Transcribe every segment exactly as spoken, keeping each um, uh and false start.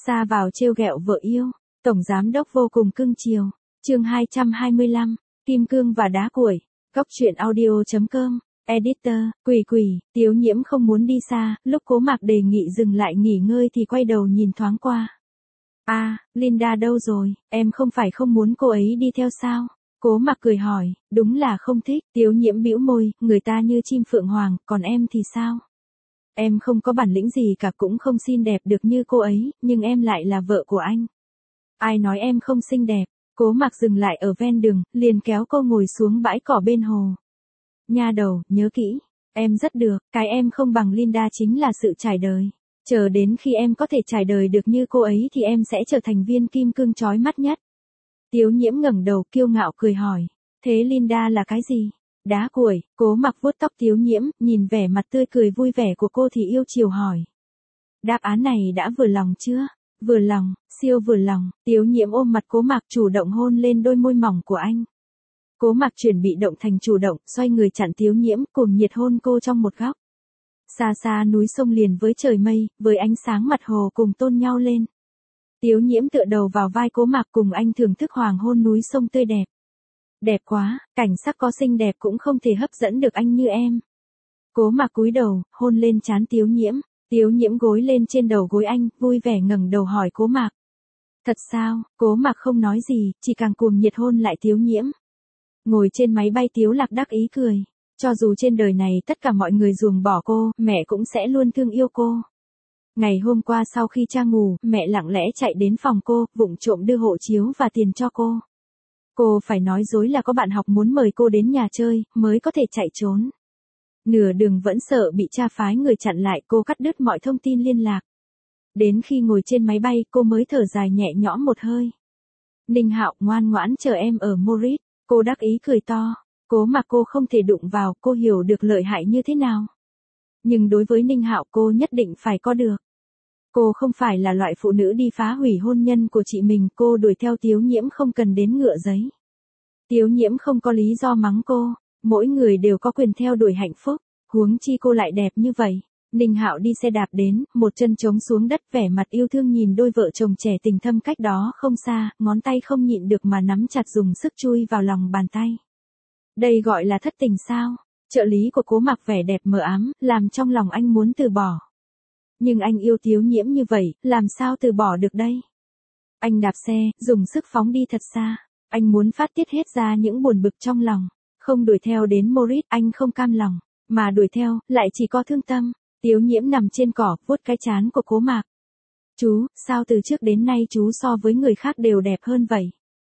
Sa vào trêu ghẹo vợ yêu, tổng giám đốc vô cùng cưng chiều. Chương hai trăm hai mươi lăm, kim cương và đá cuội. Cốc truyện audio chấm com. Editor, Quỷ Quỷ, Tiếu Nhiễm không muốn đi xa, lúc Cố Mạc đề nghị dừng lại nghỉ ngơi thì quay đầu nhìn thoáng qua. A, à, Linda đâu rồi, em không phải không muốn cô ấy đi theo sao? Cố Mạc cười hỏi, đúng là không thích. Tiếu Nhiễm bĩu môi, người ta như chim phượng hoàng, còn em thì sao? Em không có bản lĩnh gì cả, cũng không xinh đẹp được như cô ấy, nhưng em lại là vợ của anh. Ai nói em không xinh đẹp? Cố Mạc dừng lại ở ven đường, liền kéo cô ngồi xuống bãi cỏ bên hồ. Nha đầu, nhớ kỹ, em rất được, cái em không bằng Linda chính là sự trải đời. Chờ đến khi em có thể trải đời được như cô ấy thì em sẽ trở thành viên kim cương chói mắt nhất. Tiếu Nhiễm ngẩng đầu kiêu ngạo cười hỏi, thế Linda là cái gì? Đá cuội. Cố Mạc vuốt tóc Tiếu Nhiễm, nhìn vẻ mặt tươi cười vui vẻ của cô thì yêu chiều hỏi. Đáp án này đã vừa lòng chưa? Vừa lòng, siêu vừa lòng. Tiếu Nhiễm ôm mặt Cố Mạc chủ động hôn lên đôi môi mỏng của anh. Cố Mạc chuyển bị động thành chủ động, xoay người chặn Tiếu Nhiễm, cùng nhiệt hôn cô trong một góc. Xa xa núi sông liền với trời mây, với ánh sáng mặt hồ cùng tôn nhau lên. Tiếu Nhiễm tựa đầu vào vai Cố Mạc cùng anh thưởng thức hoàng hôn núi sông tươi đẹp. Đẹp quá, cảnh sắc có xinh đẹp cũng không thể hấp dẫn được anh như em. Cố Mạc cúi đầu, hôn lên trán Tiếu Nhiễm. Tiếu Nhiễm gối lên trên đầu gối anh, vui vẻ ngẩng đầu hỏi Cố Mạc. Thật sao? Cố Mạc không nói gì, chỉ càng cuồng nhiệt hôn lại Tiếu Nhiễm. Ngồi trên máy bay Tiếu Lạc đắc ý cười. Cho dù trên đời này tất cả mọi người ruồng bỏ cô, mẹ cũng sẽ luôn thương yêu cô. Ngày hôm qua sau khi cha ngủ, mẹ lặng lẽ chạy đến phòng cô, vụng trộm đưa hộ chiếu và tiền cho cô. Cô phải nói dối là có bạn học muốn mời cô đến nhà chơi, mới có thể chạy trốn. Nửa đường vẫn sợ bị cha phái người chặn lại, cô cắt đứt mọi thông tin liên lạc. Đến khi ngồi trên máy bay, cô mới thở dài nhẹ nhõm một hơi. Ninh Hạo, ngoan ngoãn chờ em ở Moritz. Cô đắc ý cười to. Cố Mạc cô không thể đụng vào, cô hiểu được lợi hại như thế nào. Nhưng đối với Ninh Hạo cô nhất định phải có được. Cô không phải là loại phụ nữ đi phá hủy hôn nhân của chị mình, cô đuổi theo Tiếu Nhiễm không cần đến ngựa giấy. Tiếu Nhiễm không có lý do mắng cô, mỗi người đều có quyền theo đuổi hạnh phúc, huống chi cô lại đẹp như vậy. Ninh Hạo đi xe đạp đến, một chân trống xuống đất vẻ mặt yêu thương nhìn đôi vợ chồng trẻ tình thâm cách đó không xa, ngón tay không nhịn được mà nắm chặt dùng sức chui vào lòng bàn tay. Đây gọi là thất tình sao? Trợ lý của Cố Mạc vẻ đẹp mờ ám, làm trong lòng anh muốn từ bỏ. Nhưng anh yêu Tiếu Nhiễm như vậy, làm sao từ bỏ được đây? Anh đạp xe, dùng sức phóng đi thật xa. Anh muốn phát tiết hết ra những buồn bực trong lòng. Không đuổi theo đến Moritz, anh không cam lòng. Mà đuổi theo, lại chỉ có thương tâm. Tiếu Nhiễm nằm trên cỏ, vuốt cái trán của Cố Mạc. Chú, sao từ trước đến nay chú so với người khác đều đẹp hơn vậy?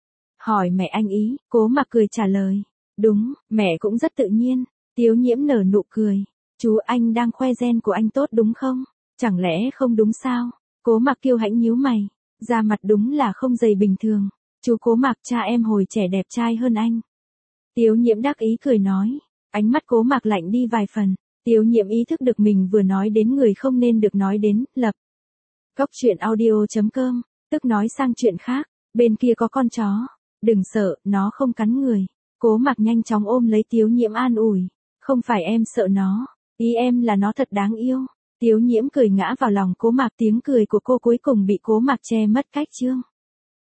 Hỏi mẹ anh ý, Cố Mạc cười trả lời. Đúng, mẹ cũng rất tự nhiên. Tiếu Nhiễm nở nụ cười. Chú, anh đang khoe gen của anh tốt đúng không? Chẳng lẽ không đúng sao? Cố Mạc kiêu hãnh nhíu mày. Da mặt đúng là không dày bình thường. Chú Cố Mạc, cha em hồi trẻ đẹp trai hơn anh. Tiếu Nhiễm đắc ý cười nói. Ánh mắt Cố Mạc lạnh đi vài phần. Tiếu Nhiễm ý thức được mình vừa nói đến người không nên được nói đến, lập. Cốc truyện audio chấm com, tức nói sang chuyện khác, bên kia có con chó. Đừng sợ, nó không cắn người. Cố Mạc nhanh chóng ôm lấy Tiếu Nhiễm an ủi. Không phải em sợ nó, ý em là nó thật đáng yêu. Tiếu Nhiễm cười ngã vào lòng Cố Mạc, tiếng cười của cô cuối cùng bị Cố Mạc che mất cách chương.